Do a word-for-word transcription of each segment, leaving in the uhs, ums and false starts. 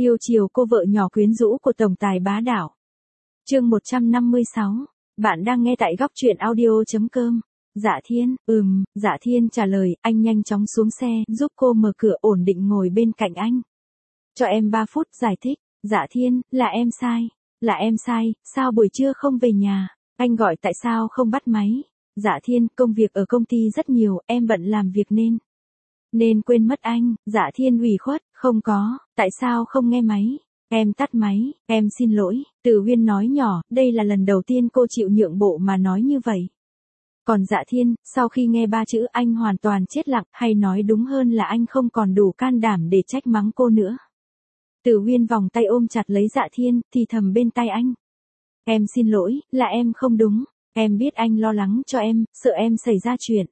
Yêu chiều cô vợ nhỏ quyến rũ của tổng tài bá đạo. Chương một trăm năm mươi sáu. Bạn đang nghe tại góc truyện audio chấm com. Dạ Thiên, ừm, Dạ Thiên trả lời, anh nhanh chóng xuống xe, giúp cô mở cửa ổn định ngồi bên cạnh anh. Cho em ba phút giải thích. Dạ Thiên, là em sai. Là em sai, sao buổi trưa không về nhà? Anh gọi tại sao không bắt máy? Dạ Thiên, công việc ở công ty rất nhiều, em bận làm việc nên. Nên quên mất anh. Dạ Thiên ủy khuất, không có, tại sao không nghe máy? Em tắt máy, em xin lỗi. Từ Huyên nói nhỏ, đây là lần đầu tiên cô chịu nhượng bộ mà nói như vậy. Còn Dạ Thiên, sau khi nghe ba chữ anh hoàn toàn chết lặng, hay nói đúng hơn là anh không còn đủ can đảm để trách mắng cô nữa. Từ Huyên vòng tay ôm chặt lấy Dạ Thiên, thì thầm bên tai anh. Em xin lỗi, là em không đúng. Em biết anh lo lắng cho em, sợ em xảy ra chuyện.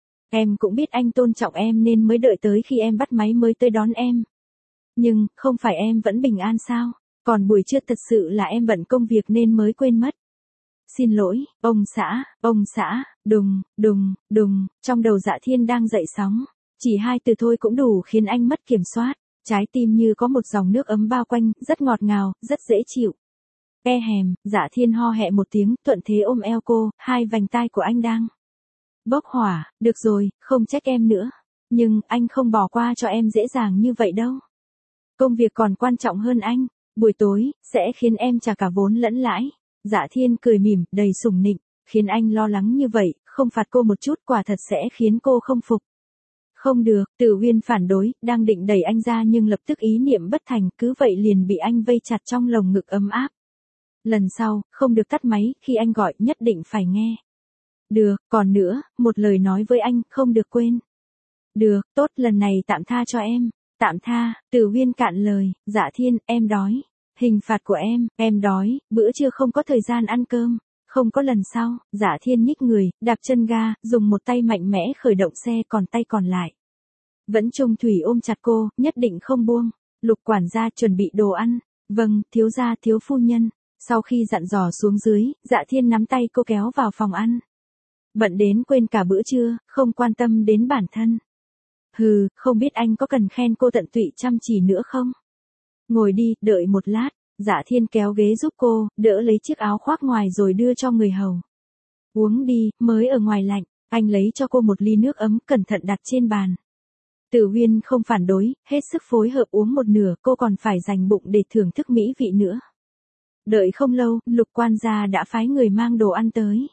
Em cũng biết anh tôn trọng em nên mới đợi tới khi em bắt máy mới tới đón em. Nhưng, không phải em vẫn bình an sao? Còn buổi trưa thật sự là em bận công việc nên mới quên mất. Xin lỗi, ông xã, ông xã, đùng, đùng, đùng, trong đầu Dạ Thiên đang dậy sóng. Chỉ hai từ thôi cũng đủ khiến anh mất kiểm soát. Trái tim như có một dòng nước ấm bao quanh, rất ngọt ngào, rất dễ chịu. E hèm, Dạ Thiên ho hẹ một tiếng, thuận thế ôm eo cô, hai vành tai của anh đang bốc hỏa. Được rồi, không trách em nữa. Nhưng, anh không bỏ qua cho em dễ dàng như vậy đâu. Công việc còn quan trọng hơn anh. Buổi tối, sẽ khiến em trả cả vốn lẫn lãi. Dạ Thiên cười mỉm, đầy sủng nịnh. Khiến anh lo lắng như vậy, không phạt cô một chút quả thật sẽ khiến cô không phục. Không được, Từ Huyên phản đối, đang định đẩy anh ra nhưng lập tức ý niệm bất thành, cứ vậy liền bị anh vây chặt trong lồng ngực ấm áp. Lần sau, không được tắt máy, khi anh gọi, nhất định phải nghe. Được, còn nữa, một lời nói với anh, không được quên. Được, tốt, lần này tạm tha cho em. Tạm tha, Từ Huyên cạn lời. Dạ Thiên, em đói. Hình phạt của em, em đói, bữa trưa không có thời gian ăn cơm. Không có lần sau. Dạ Thiên nhích người, đạp chân ga, dùng một tay mạnh mẽ khởi động xe, còn tay còn lại vẫn trung thủy ôm chặt cô, nhất định không buông. Lục quản gia chuẩn bị đồ ăn. Vâng, thiếu gia, thiếu phu nhân. Sau khi dặn dò xuống dưới, Dạ Thiên nắm tay cô kéo vào phòng ăn. Bận đến quên cả bữa trưa, không quan tâm đến bản thân. Hừ, không biết anh có cần khen cô tận tụy chăm chỉ nữa không? Ngồi đi, đợi một lát. Dạ Thiên kéo ghế giúp cô, đỡ lấy chiếc áo khoác ngoài rồi đưa cho người hầu. Uống đi, mới ở ngoài lạnh. Anh lấy cho cô một ly nước ấm, cẩn thận đặt trên bàn. Từ Huyên không phản đối, hết sức phối hợp uống một nửa, cô còn phải dành bụng để thưởng thức mỹ vị nữa. Đợi không lâu, Lục quan gia đã phái người mang đồ ăn tới.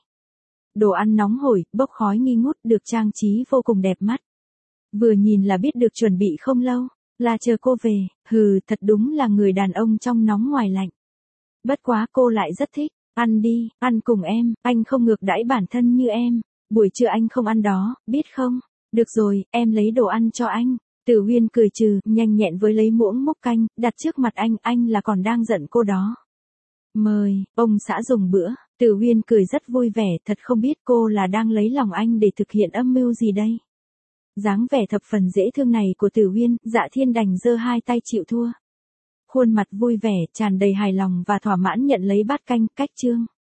Đồ ăn nóng hổi, bốc khói nghi ngút, được trang trí vô cùng đẹp mắt. Vừa nhìn là biết được chuẩn bị không lâu, là chờ cô về. Hừ, thật đúng là người đàn ông trong nóng ngoài lạnh. Bất quá cô lại rất thích. Ăn đi, ăn cùng em, anh không ngược đãi bản thân như em. Buổi trưa anh không ăn đó, biết không? Được rồi, em lấy đồ ăn cho anh. Từ Huyên cười trừ, nhanh nhẹn với lấy muỗng múc canh, đặt trước mặt anh, anh là còn đang giận cô đó. Mời, ông xã dùng bữa. Từ Huyên cười rất vui vẻ, thật không biết cô là đang lấy lòng anh để thực hiện âm mưu gì đây. Dáng vẻ thập phần dễ thương này của Từ Huyên, Dạ Thiên đành giơ hai tay chịu thua. Khuôn mặt vui vẻ, tràn đầy hài lòng và thỏa mãn nhận lấy bát canh, cách chương.